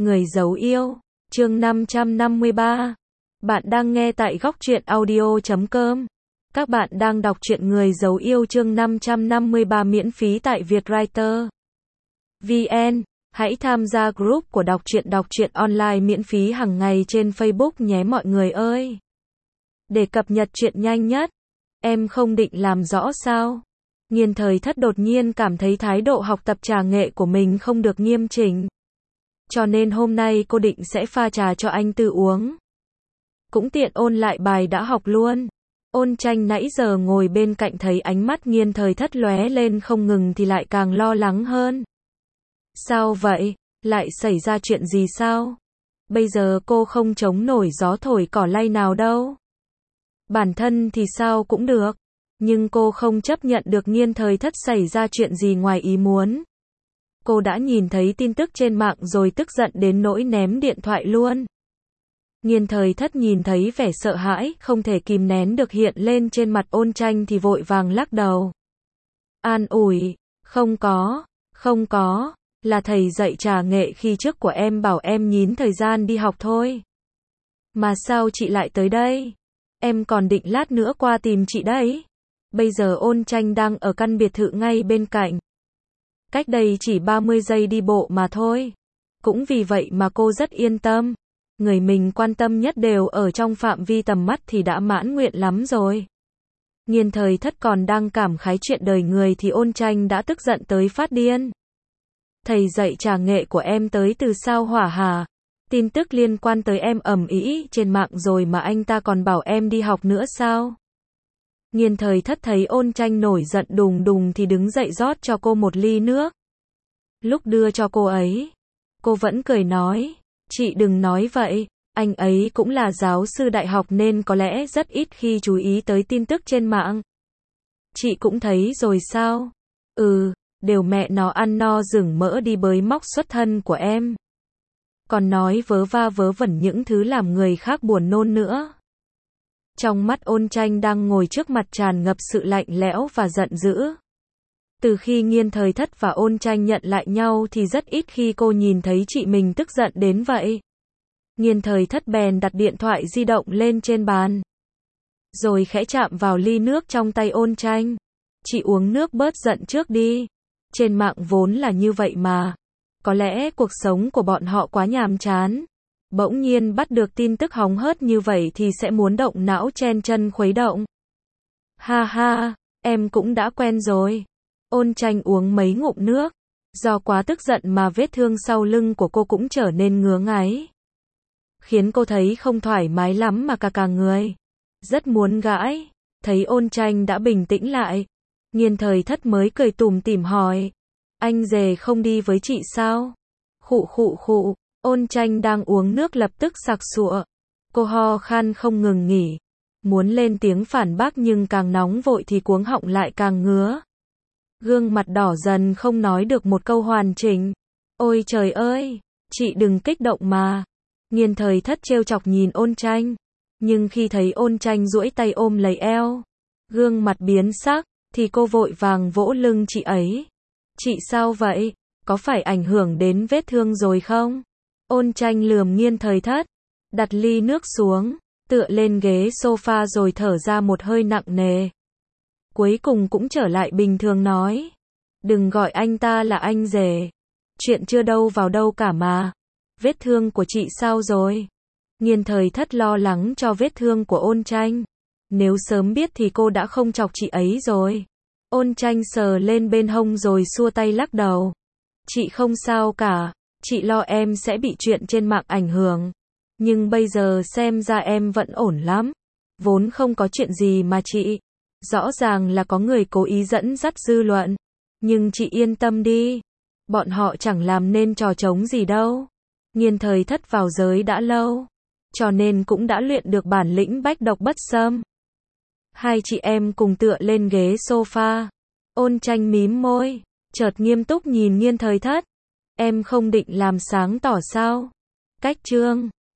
Người giấu yêu, chương 553. Bạn đang nghe tại góc truyện audio.com. Các bạn đang đọc truyện Người giấu yêu chương 553 miễn phí tại Vietwriter VN. Hãy tham gia group của đọc truyện online miễn phí hàng ngày trên Facebook nhé mọi người ơi. Để cập nhật truyện nhanh nhất, em không định làm rõ sao? Nghiên Thời Thất đột nhiên cảm thấy thái độ học tập trà nghệ của mình không được nghiêm chỉnh. Cho nên hôm nay cô định sẽ pha trà cho anh Tư uống. Cũng tiện ôn lại bài đã học luôn. Ôn Tranh nãy giờ ngồi bên cạnh thấy ánh mắt Nghiên Thời Thất lóe lên không ngừng thì lại càng lo lắng hơn. Sao vậy? Lại xảy ra chuyện gì sao? Bây giờ cô không chống nổi gió thổi cỏ lay nào đâu. Bản thân thì sao cũng được. Nhưng cô không chấp nhận được Nghiên Thời Thất xảy ra chuyện gì ngoài ý muốn. Cô đã nhìn thấy tin tức trên mạng rồi tức giận đến nỗi ném điện thoại luôn. Nghiên Thời Thất nhìn thấy vẻ sợ hãi không thể kìm nén được hiện lên trên mặt Ôn Tranh thì vội vàng lắc đầu. An ủi, không có, là thầy dạy trà nghệ khi trước của em bảo em nhín thời gian đi học thôi. Mà sao chị lại tới đây? Em còn định lát nữa qua tìm chị đấy. Bây giờ Ôn Tranh đang ở căn biệt thự ngay bên cạnh. Cách đây chỉ 30 giây đi bộ mà thôi. Cũng vì vậy mà cô rất yên tâm. Người mình quan tâm nhất đều ở trong phạm vi tầm mắt thì đã mãn nguyện lắm rồi. Nghiên Thời Thất còn đang cảm khái chuyện đời người thì Ôn Tranh đã tức giận tới phát điên. Thầy dạy trà nghệ của em tới từ sao Hỏa hả? Tin tức liên quan tới em ầm ĩ trên mạng rồi mà anh ta còn bảo em đi học nữa sao? Nghiên Thời Thất thấy Ôn Tranh nổi giận đùng đùng thì đứng dậy rót cho cô một ly nước. Lúc đưa cho cô ấy, cô vẫn cười nói, chị đừng nói vậy, anh ấy cũng là giáo sư đại học nên có lẽ rất ít khi chú ý tới tin tức trên mạng. Chị cũng thấy rồi sao? Đều mẹ nó ăn no rừng mỡ đi bới móc xuất thân của em. Còn nói vớ va vớ vẩn những thứ làm người khác buồn nôn nữa. Trong mắt Ôn Tranh đang ngồi trước mặt tràn ngập sự lạnh lẽo và giận dữ. Từ khi Nghiên Thời Thất và Ôn Tranh nhận lại nhau thì rất ít khi cô nhìn thấy chị mình tức giận đến vậy. Nghiên Thời Thất bèn đặt điện thoại di động lên trên bàn. Rồi khẽ chạm vào ly nước trong tay Ôn Tranh. Chị uống nước bớt giận trước đi. Trên mạng vốn là như vậy mà. Có lẽ cuộc sống của bọn họ quá nhàm chán. Bỗng nhiên bắt được tin tức hóng hớt như vậy thì sẽ muốn động não chen chân khuấy động. Ha ha, em cũng đã quen rồi. Ôn Tranh uống mấy ngụm nước. Do quá tức giận mà vết thương sau lưng của cô cũng trở nên ngứa ngáy. Khiến cô thấy không thoải mái lắm mà cả người. Rất muốn gãi. Thấy Ôn Tranh đã bình tĩnh lại. Nghiên Thời Thất mới cười tủm tỉm hỏi. Anh rể không đi với chị sao? Khụ. Ôn Tranh đang uống nước lập tức sặc sụa. Cô ho khan không ngừng nghỉ. Muốn lên tiếng phản bác nhưng càng nóng vội thì cuống họng lại càng ngứa. Gương mặt đỏ dần không nói được một câu hoàn chỉnh. Ôi trời ơi, chị đừng kích động mà. Nghiên Thời Thất trêu chọc nhìn Ôn Tranh. Nhưng khi thấy Ôn Tranh duỗi tay ôm lấy eo, gương mặt biến sắc, thì cô vội vàng vỗ lưng chị ấy. Chị sao vậy? Có phải ảnh hưởng đến vết thương rồi không? Ôn Tranh lườm Nghiên Thời Thất, đặt ly nước xuống, tựa lên ghế sofa rồi thở ra một hơi nặng nề. Cuối cùng cũng trở lại bình thường nói. Đừng gọi anh ta là anh rể. Chuyện chưa đâu vào đâu cả mà. Vết thương của chị sao rồi? Nghiên Thời Thất lo lắng cho vết thương của Ôn Tranh. Nếu sớm biết thì cô đã không chọc chị ấy rồi. Ôn Tranh sờ lên bên hông rồi xua tay lắc đầu. Chị không sao cả. Chị lo em sẽ bị chuyện trên mạng ảnh hưởng. Nhưng bây giờ xem ra em vẫn ổn lắm. Vốn không có chuyện gì mà chị. Rõ ràng là có người cố ý dẫn dắt dư luận. Nhưng chị yên tâm đi. Bọn họ chẳng làm nên trò trống gì đâu. Nghiên Thời Thất vào giới đã lâu. Cho nên cũng đã luyện được bản lĩnh bách độc bất xâm. Hai chị em cùng tựa lên ghế sofa. Ôn Tranh mím môi. Chợt nghiêm túc nhìn Nghiên Thời Thất. Em không định làm sáng tỏ sao? Cách chương